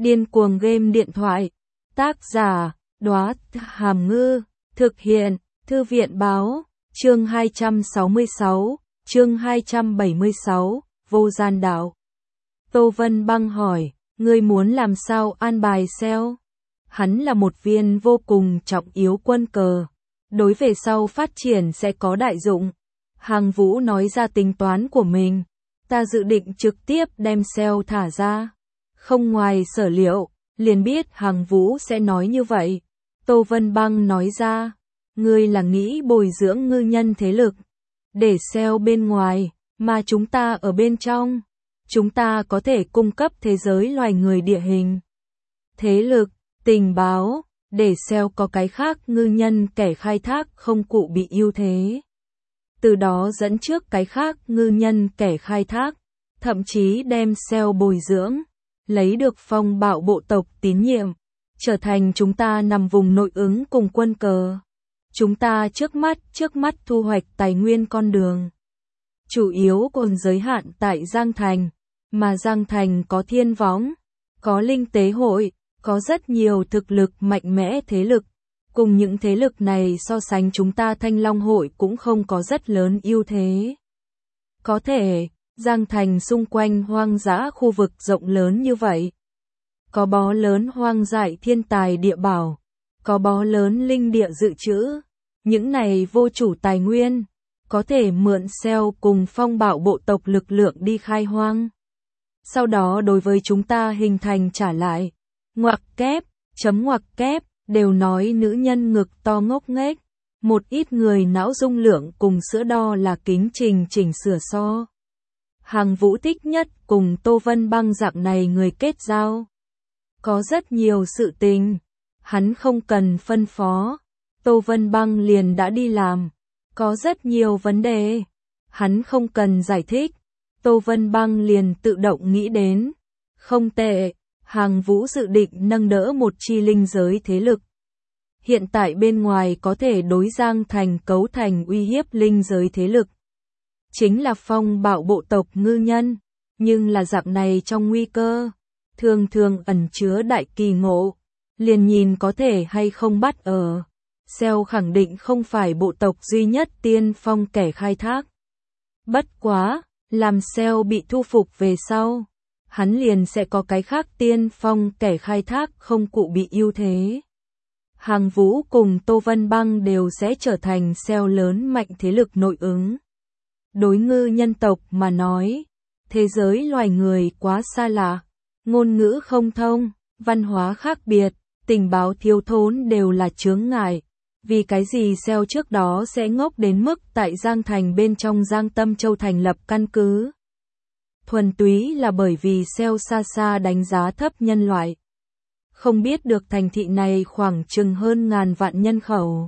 Điên cuồng game điện thoại. Tác giả, Đóa Hàm Ngư. Thực hiện, Thư viện báo. Chương 266, chương 276, Vô Gian Đạo. Tô Vân Băng hỏi, ngươi muốn làm sao an bài SEO? Hắn là một viên vô cùng trọng yếu quân cờ. Đối về sau phát triển sẽ có đại dụng. Hàng Vũ nói ra tính toán của mình. Ta dự định trực tiếp đem SEO thả ra. Không ngoài sở liệu, liền biết Hàng Vũ sẽ nói như vậy. Tô Vân Băng nói ra, ngươi là nghĩ bồi dưỡng ngư nhân thế lực, để SEO bên ngoài, mà chúng ta ở bên trong. Chúng ta có thể cung cấp thế giới loài người địa hình, thế lực, tình báo, để SEO có cái khác ngư nhân kẻ khai thác không cụ bị ưu thế. Từ đó dẫn trước cái khác ngư nhân kẻ khai thác, thậm chí đem SEO bồi dưỡng, lấy được phong bạo bộ tộc tín nhiệm, trở thành chúng ta nằm vùng nội ứng cùng quân cờ. Chúng ta trước mắt thu hoạch tài nguyên con đường. Chủ yếu còn giới hạn tại Giang Thành, mà Giang Thành có thiên võng, có linh tế hội, có rất nhiều thực lực mạnh mẽ thế lực. Cùng những thế lực này so sánh chúng ta Thanh Long hội cũng không có rất lớn ưu thế. Có thể, Giang Thành xung quanh hoang dã khu vực rộng lớn như vậy. Có bó lớn hoang dại thiên tài địa bảo, có bó lớn linh địa dự trữ. Những này vô chủ tài nguyên, có thể mượn SEO cùng phong bạo bộ tộc lực lượng đi khai hoang. Sau đó đối với chúng ta hình thành trả lại. Ngoặc kép, đều nói nữ nhân ngực to ngốc nghếch. Một ít người não dung lượng cùng sữa đo là kính chỉnh sửa so. Hàng Vũ thích nhất cùng Tô Vân Băng dạng này người kết giao. Có rất nhiều sự tình, hắn không cần phân phó, Tô Vân Băng liền đã đi làm. Có rất nhiều vấn đề, hắn không cần giải thích, Tô Vân Băng liền tự động nghĩ đến. Không tệ, Hàng Vũ dự định nâng đỡ một chi linh giới thế lực. Hiện tại bên ngoài có thể đối Giang Thành cấu thành uy hiếp linh giới thế lực. Chính là phong bạo bộ tộc ngư nhân, nhưng là dạng này trong nguy cơ, thường ẩn chứa đại kỳ ngộ, liền nhìn có thể hay không bắt ở. SEO khẳng định không phải bộ tộc duy nhất tiên phong kẻ khai thác. Bất quá, làm SEO bị thu phục về sau, hắn liền sẽ có cái khác tiên phong kẻ khai thác không cụ bị ưu thế. Hàng Vũ cùng Tô Vân Băng đều sẽ trở thành SEO lớn mạnh thế lực nội ứng. Đối ngư nhân tộc mà nói, thế giới loài người quá xa lạ, ngôn ngữ không thông, văn hóa khác biệt, tình báo thiếu thốn đều là chướng ngại. Vì cái gì SEO trước đó sẽ ngốc đến mức tại Giang Thành bên trong Giang Tâm Châu thành lập căn cứ? Thuần túy là bởi vì SEO xa xa đánh giá thấp nhân loại. Không biết được thành thị này khoảng chừng hơn ngàn vạn nhân khẩu.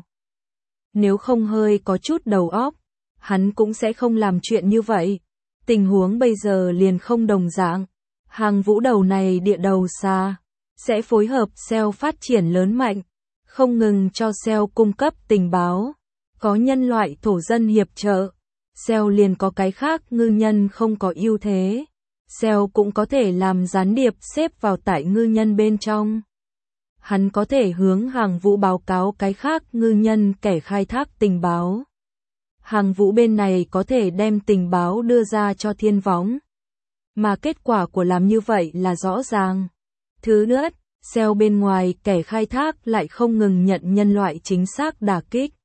Nếu không hơi có chút đầu óc, hắn cũng sẽ không làm chuyện như vậy. Tình huống bây giờ liền không đồng dạng. Hàng Vũ đầu này địa đầu xa, sẽ phối hợp SEO phát triển lớn mạnh, không ngừng cho SEO cung cấp tình báo. Có nhân loại thổ dân hiệp trợ, SEO liền có cái khác ngư nhân không có ưu thế. SEO cũng có thể làm gián điệp xếp vào tại ngư nhân bên trong. Hắn có thể hướng Hàng Vũ báo cáo cái khác ngư nhân kẻ khai thác tình báo. Hàng Vũ bên này có thể đem tình báo đưa ra cho thiên võng. Mà kết quả của làm như vậy là rõ ràng. Thứ nhất, SEO bên ngoài kẻ khai thác lại không ngừng nhận nhân loại chính xác đả kích.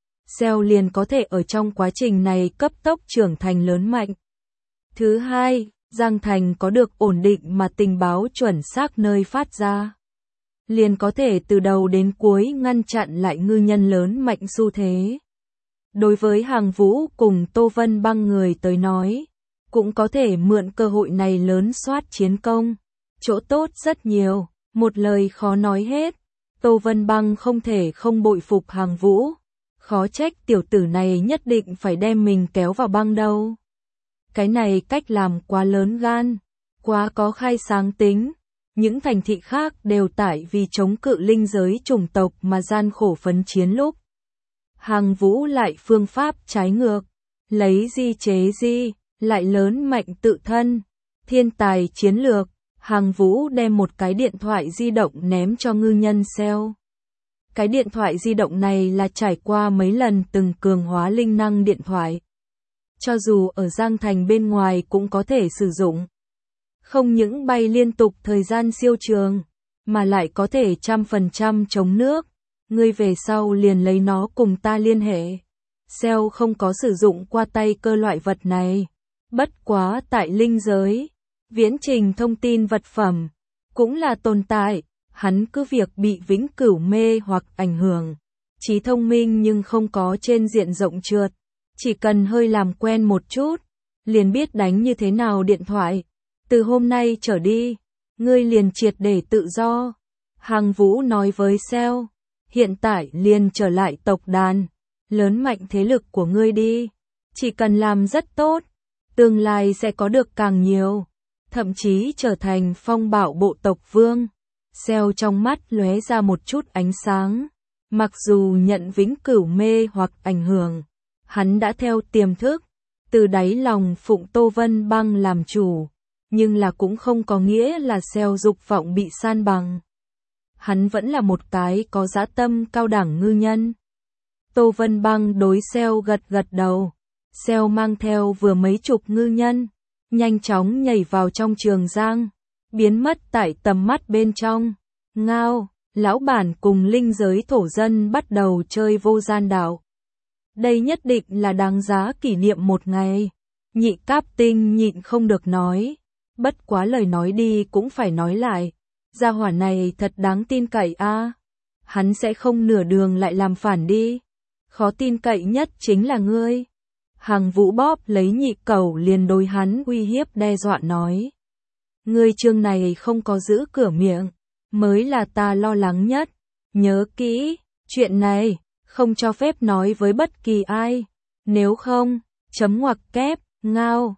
SEO liền có thể ở trong quá trình này cấp tốc trưởng thành lớn mạnh. Thứ hai, Giang Thành có được ổn định mà tình báo chuẩn xác nơi phát ra. Liền có thể từ đầu đến cuối ngăn chặn lại ngư nhân lớn mạnh xu thế. Đối với Hàng Vũ cùng Tô Vân Băng người tới nói, cũng có thể mượn cơ hội này lớn soát chiến công. Chỗ tốt rất nhiều, một lời khó nói hết. Tô Vân Băng không thể không bội phục Hàng Vũ. Khó trách tiểu tử này nhất định phải đem mình kéo vào băng đâu. Cái này cách làm quá lớn gan, quá có khai sáng tính. Những thành thị khác đều tại vì chống cự linh giới chủng tộc mà gian khổ phấn chiến lúc. Hàng Vũ lại phương pháp trái ngược, lấy di chế di, lại lớn mạnh tự thân, thiên tài chiến lược, Hàng Vũ đem một cái điện thoại di động ném cho ngư nhân Xeo. Cái điện thoại di động này là trải qua mấy lần từng cường hóa linh năng điện thoại. Cho dù ở Giang Thành bên ngoài cũng có thể sử dụng. Không những bay liên tục thời gian siêu trường, mà lại có thể 100% chống nước. Ngươi về sau liền lấy nó cùng ta liên hệ. Xeo không có sử dụng qua tay cơ loại vật này. Bất quá tại linh giới, viễn trình thông tin vật phẩm cũng là tồn tại. Hắn cứ việc bị vĩnh cửu mê hoặc ảnh hưởng, trí thông minh nhưng không có trên diện rộng trượt. Chỉ cần hơi làm quen một chút, liền biết đánh như thế nào điện thoại. Từ hôm nay trở đi, ngươi liền triệt để tự do. Hàng Vũ nói với Xeo, hiện tại liền trở lại tộc đàn, lớn mạnh thế lực của ngươi đi. Chỉ cần làm rất tốt, tương lai sẽ có được càng nhiều, thậm chí trở thành phong bảo bộ tộc vương. Xeo trong mắt lóe ra một chút ánh sáng. Mặc dù nhận vĩnh cửu mê hoặc ảnh hưởng, hắn đã theo tiềm thức, từ đáy lòng phụng Tô Vân Băng làm chủ, nhưng là cũng không có nghĩa là Xeo dục vọng bị san bằng. Hắn vẫn là một cái có dã tâm cao đẳng ngư nhân. Tô Vân Băng đối Xeo gật gật đầu. Xeo mang theo vừa mấy chục ngư nhân, nhanh chóng nhảy vào trong trường giang, biến mất tại tầm mắt bên trong. Ngao, lão bản cùng linh giới thổ dân bắt đầu chơi vô gian đạo. Đây nhất định là đáng giá kỷ niệm một ngày. Nhị Cáp Tinh nhịn không được nói. Bất quá lời nói đi cũng phải nói lại. Gia hỏa này thật đáng tin cậy a. Hắn sẽ không nửa đường lại làm phản đi. Khó tin cậy nhất chính là ngươi. Hàng Vũ bóp lấy nhị cẩu liền đối hắn uy hiếp đe dọa nói. Ngươi chương này không có giữ cửa miệng, mới là ta lo lắng nhất. Nhớ kỹ, chuyện này, không cho phép nói với bất kỳ ai. Nếu không, chấm ngoặc kép, ngao,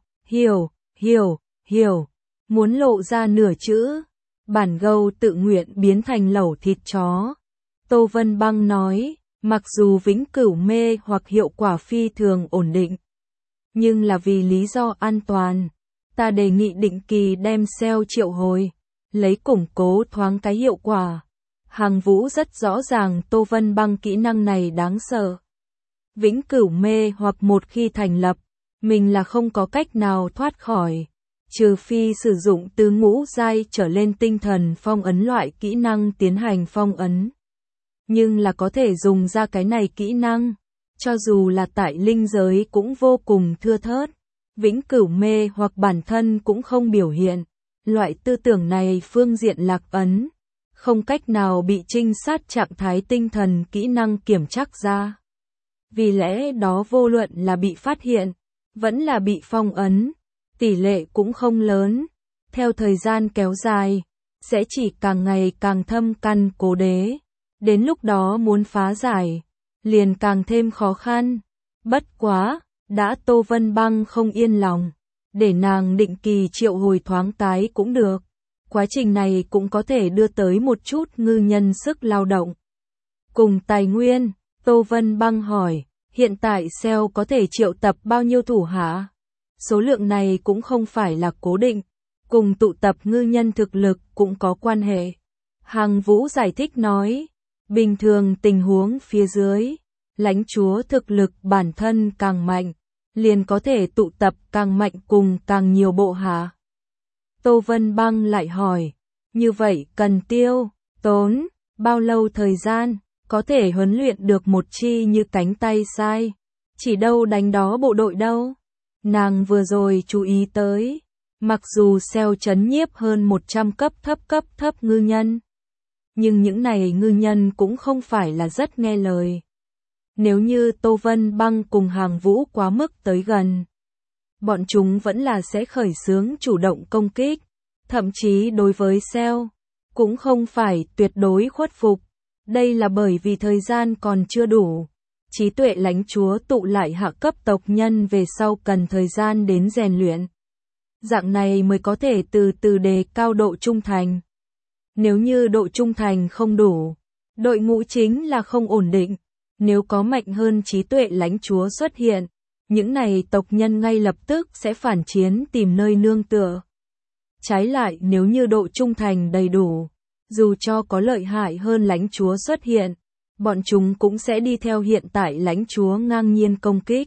hiểu, muốn lộ ra nửa chữ. Bản gâu tự nguyện biến thành lẩu thịt chó. Tô Vân Băng nói, mặc dù vĩnh cửu mê hoặc hiệu quả phi thường ổn định, nhưng là vì lý do an toàn, ta đề nghị định kỳ đem Xeo triệu hồi, lấy củng cố thoáng cái hiệu quả. Hàng Vũ rất rõ ràng Tô Vân Băng kỹ năng này đáng sợ. Vĩnh cửu mê hoặc một khi thành lập, mình là không có cách nào thoát khỏi, trừ phi sử dụng từ ngũ giai trở lên tinh thần phong ấn loại kỹ năng tiến hành phong ấn. Nhưng là có thể dùng ra cái này kỹ năng, cho dù là tại linh giới cũng vô cùng thưa thớt. Vĩnh cửu mê hoặc bản thân cũng không biểu hiện. Loại tư tưởng này phương diện lạc ấn, không cách nào bị trinh sát trạng thái tinh thần kỹ năng kiểm trắc ra. Vì lẽ đó vô luận là bị phát hiện, vẫn là bị phong ấn, tỷ lệ cũng không lớn. Theo thời gian kéo dài, sẽ chỉ càng ngày càng thâm căn cố đế. Đến lúc đó muốn phá giải, liền càng thêm khó khăn. Bất quá, đã Tô Vân Băng không yên lòng, để nàng định kỳ triệu hồi thoáng cái cũng được. Quá trình này cũng có thể đưa tới một chút ngư nhân sức lao động. Cùng tài nguyên, Tô Vân Băng hỏi, hiện tại Xeo có thể triệu tập bao nhiêu thủ hạ? Số lượng này cũng không phải là cố định, cùng tụ tập ngư nhân thực lực cũng có quan hệ. Hàng Vũ giải thích nói, bình thường tình huống phía dưới, lãnh chúa thực lực bản thân càng mạnh, liền có thể tụ tập càng mạnh cùng càng nhiều bộ hạ. Tô Vân Băng lại hỏi, như vậy cần tốn bao lâu thời gian, có thể huấn luyện được một chi như cánh tay sai, chỉ đâu đánh đó bộ đội đâu. Nàng vừa rồi chú ý tới, mặc dù Xeo trấn nhiếp hơn 100 cấp thấp ngư nhân, nhưng những này ngư nhân cũng không phải là rất nghe lời. Nếu như Tô Vân Băng cùng Hàng Vũ quá mức tới gần, bọn chúng vẫn là sẽ khởi xướng chủ động công kích, thậm chí đối với Xeo, cũng không phải tuyệt đối khuất phục. Đây là bởi vì thời gian còn chưa đủ. Trí tuệ lãnh chúa tụ lại hạ cấp tộc nhân về sau cần thời gian đến rèn luyện. Dạng này mới có thể từ từ đề cao độ trung thành. Nếu như độ trung thành không đủ, đội ngũ chính là không ổn định. Nếu có mạnh hơn trí tuệ lãnh chúa xuất hiện, những này tộc nhân ngay lập tức sẽ phản chiến tìm nơi nương tựa. Trái lại nếu như độ trung thành đầy đủ, dù cho có lợi hại hơn lãnh chúa xuất hiện, bọn chúng cũng sẽ đi theo hiện tại lãnh chúa ngang nhiên công kích.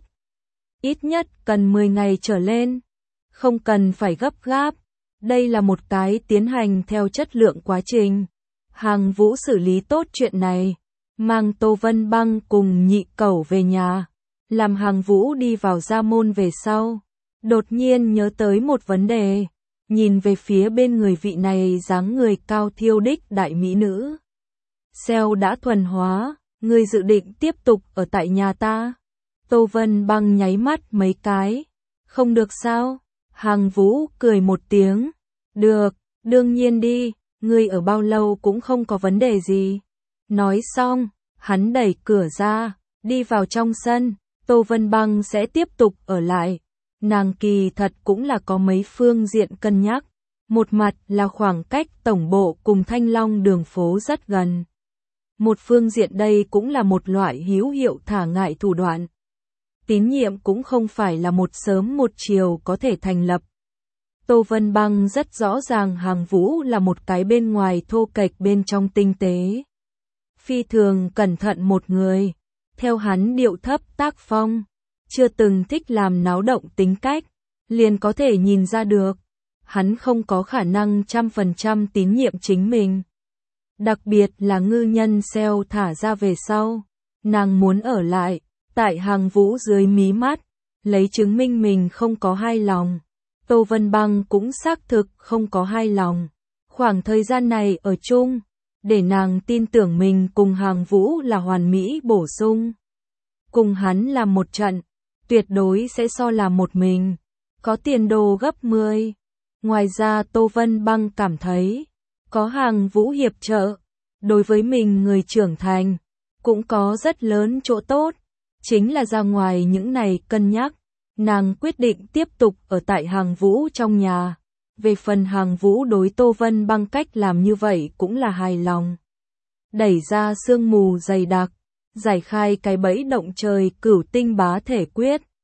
Ít nhất cần 10 ngày trở lên, không cần phải gấp gáp. Đây là một cái tiến hành theo chất lượng quá trình. Hàng Vũ xử lý tốt chuyện này, mang Tô Vân Băng cùng Nhị Cẩu về nhà, làm Hàng Vũ đi vào gia môn về sau. Đột nhiên nhớ tới một vấn đề, nhìn về phía bên người vị này dáng người cao thiêu đích đại mỹ nữ. Xeo đã thuần hóa, ngươi dự định tiếp tục ở tại nhà ta? Tô Vân Băng nháy mắt mấy cái. Không được sao? Hàng Vũ cười một tiếng. Được, đương nhiên đi, ngươi ở bao lâu cũng không có vấn đề gì. Nói xong, hắn đẩy cửa ra, đi vào trong sân. Tô Vân Băng sẽ tiếp tục ở lại. Nàng kỳ thật cũng là có mấy phương diện cân nhắc. Một mặt là khoảng cách tổng bộ cùng Thanh Long đường phố rất gần. Một phương diện đây cũng là một loại hữu hiệu thả ngại thủ đoạn. Tín nhiệm cũng không phải là một sớm một chiều có thể thành lập. Tô Vân Băng rất rõ ràng Hàng Vũ là một cái bên ngoài thô kệch bên trong tinh tế. Phi thường cẩn thận một người, theo hắn điệu thấp tác phong, chưa từng thích làm náo động tính cách, liền có thể nhìn ra được. Hắn không có khả năng 100% tín nhiệm chính mình. Đặc biệt là ngư nhân Xeo thả ra về sau, nàng muốn ở lại, tại Hàng Vũ dưới mí mắt, lấy chứng minh mình không có hai lòng. Tô Vân Băng cũng xác thực không có hai lòng. Khoảng thời gian này ở chung, để nàng tin tưởng mình cùng Hàng Vũ là hoàn mỹ bổ sung. Cùng hắn làm một trận, tuyệt đối sẽ so làm một mình, có tiền đồ gấp 10. Ngoài ra Tô Vân Băng cảm thấy, có Hàng Vũ hiệp trợ, đối với mình người trưởng thành, cũng có rất lớn chỗ tốt. Chính là ra ngoài những này cân nhắc, nàng quyết định tiếp tục ở tại Hàng Vũ trong nhà. Về phần Hàng Vũ đối Tô Vân Băng cách làm như vậy cũng là hài lòng. Đẩy ra sương mù dày đặc, giải khai cái bẫy động trời cửu tinh bá thể quyết.